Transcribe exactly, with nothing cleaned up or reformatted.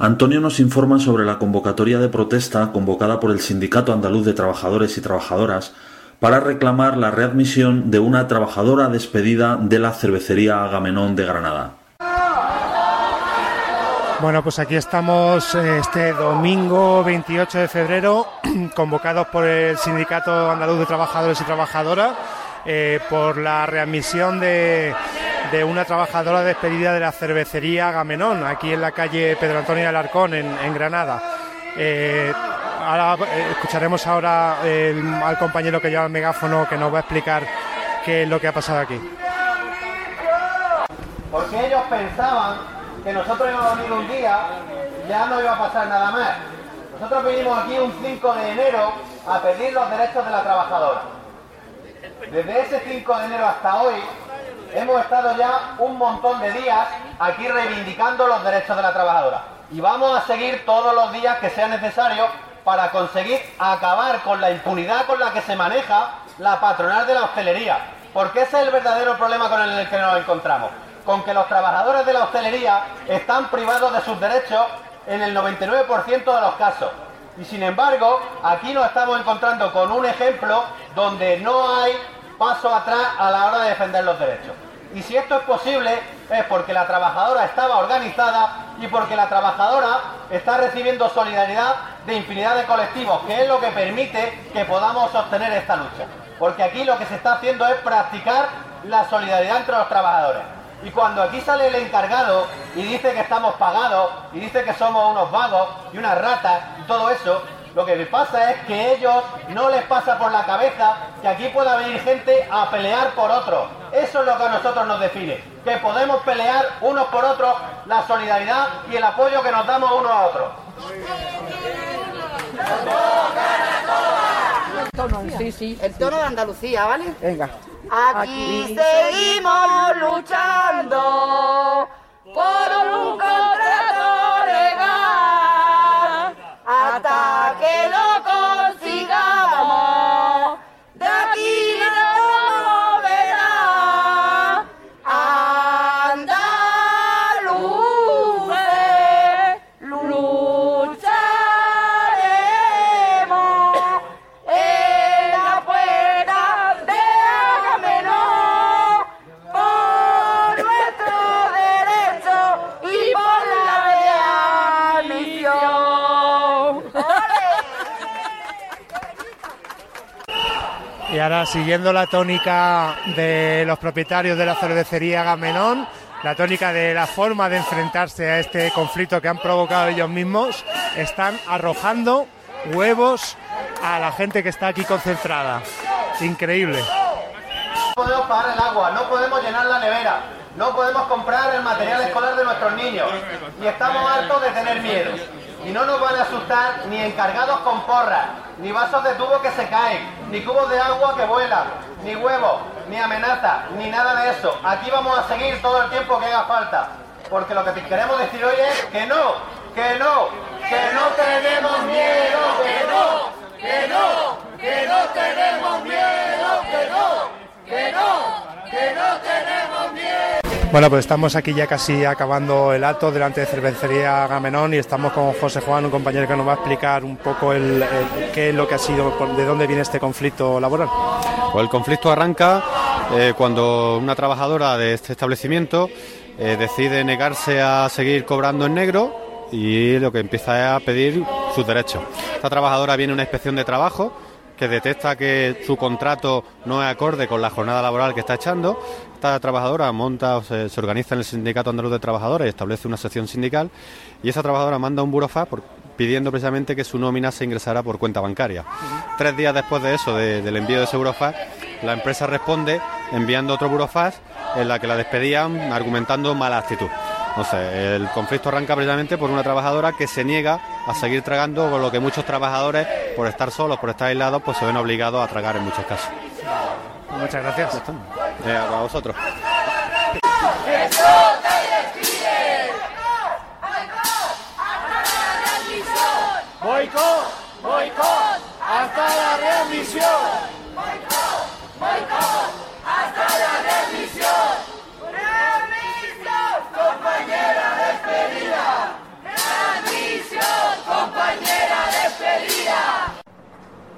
Antonio nos informa sobre la convocatoria de protesta convocada por el Sindicato Andaluz de Trabajadores y Trabajadoras para reclamar la readmisión de una trabajadora despedida de la cervecería Agamenón de Granada. Bueno, pues aquí estamos este domingo veintiocho de febrero, convocados por el Sindicato Andaluz de Trabajadores y Trabajadoras eh, por la readmisión de, de una trabajadora despedida de la cervecería Agamenón, aquí en la calle Pedro Antonio Alarcón, en, en Granada. Eh, ahora eh, escucharemos ahora el, al compañero que lleva el megáfono, que nos va a explicar qué es lo que ha pasado aquí. Porque ellos pensaban que nosotros íbamos a venir un día, ya no iba a pasar nada más. Nosotros vinimos aquí un cinco de enero a pedir los derechos de la trabajadora. Desde ese cinco de enero hasta hoy hemos estado ya un montón de días aquí reivindicando los derechos de la trabajadora. Y vamos a seguir todos los días que sea necesario para conseguir acabar con la impunidad con la que se maneja la patronal de la hostelería. Porque ese es el verdadero problema con el que nos encontramos. Con que los trabajadores de la hostelería están privados de sus derechos en el noventa y nueve por ciento de los casos. Y sin embargo, aquí nos estamos encontrando con un ejemplo donde no hay paso atrás a la hora de defender los derechos. Y si esto es posible, es porque la trabajadora estaba organizada y porque la trabajadora está recibiendo solidaridad de infinidad de colectivos, que es lo que permite que podamos sostener esta lucha. Porque aquí lo que se está haciendo es practicar la solidaridad entre los trabajadores. Y cuando aquí sale el encargado y dice que estamos pagados, y dice que somos unos vagos y unas ratas y todo eso, lo que pasa es que a ellos no les pasa por la cabeza que aquí pueda venir gente a pelear por otros. Eso es lo que a nosotros nos define, que podemos pelear unos por otros la solidaridad y el apoyo que nos damos unos a otros. Sí, sí, el tono de Andalucía, ¿vale? Venga. Aquí seguimos luchando por un contrato legal hasta que lo consigamos. De aquí no moverá andaluces, lucharemos en la puerta de Agamenón por nuestro derecho y por la readmisión. Y ahora, siguiendo la tónica de los propietarios de la cervecería Agamenón, la tónica de la forma de enfrentarse a este conflicto que han provocado ellos mismos, están arrojando huevos a la gente que está aquí concentrada. Increíble. No podemos pagar el agua, no podemos llenar la nevera, no podemos comprar el material escolar de nuestros niños y estamos hartos de tener miedo. Y no nos van a asustar ni encargados con porras, ni vasos de tubo que se caen, ni cubos de agua que vuelan, ni huevos, ni amenazas, ni nada de eso. Aquí vamos a seguir todo el tiempo que haga falta, porque lo que queremos decir hoy es que no, que no, que no tenemos miedo, que no, que no, que no tenemos miedo, que no, que no, que no tenemos miedo. Bueno, pues estamos aquí ya casi acabando el acto delante de Cervecería Agamenón y estamos con José Juan, un compañero que nos va a explicar un poco el, el, qué es lo que ha sido, de dónde viene este conflicto laboral. Pues el conflicto arranca eh, cuando una trabajadora de este establecimiento eh, decide negarse a seguir cobrando en negro y lo que empieza es a pedir sus derechos. Esta trabajadora viene a una inspección de trabajo que detecta que su contrato no es acorde con la jornada laboral que está echando. Esta trabajadora monta o se, se organiza en el Sindicato Andaluz de Trabajadores y establece una sección sindical, y esa trabajadora manda un burofax por, pidiendo precisamente que su nómina se ingresara por cuenta bancaria. Uh-huh. Tres días después de eso, de, del envío de ese burofax, la empresa responde enviando otro burofax en la que la despedían argumentando mala actitud. Entonces, el conflicto arranca precisamente por una trabajadora que se niega a seguir tragando, con lo que muchos trabajadores, por estar solos, por estar aislados, pues se ven obligados a tragar en muchos casos. Muchas gracias. Eh, a vosotros. Boicot, boicot, hasta la readmisión. Boicot, boicot.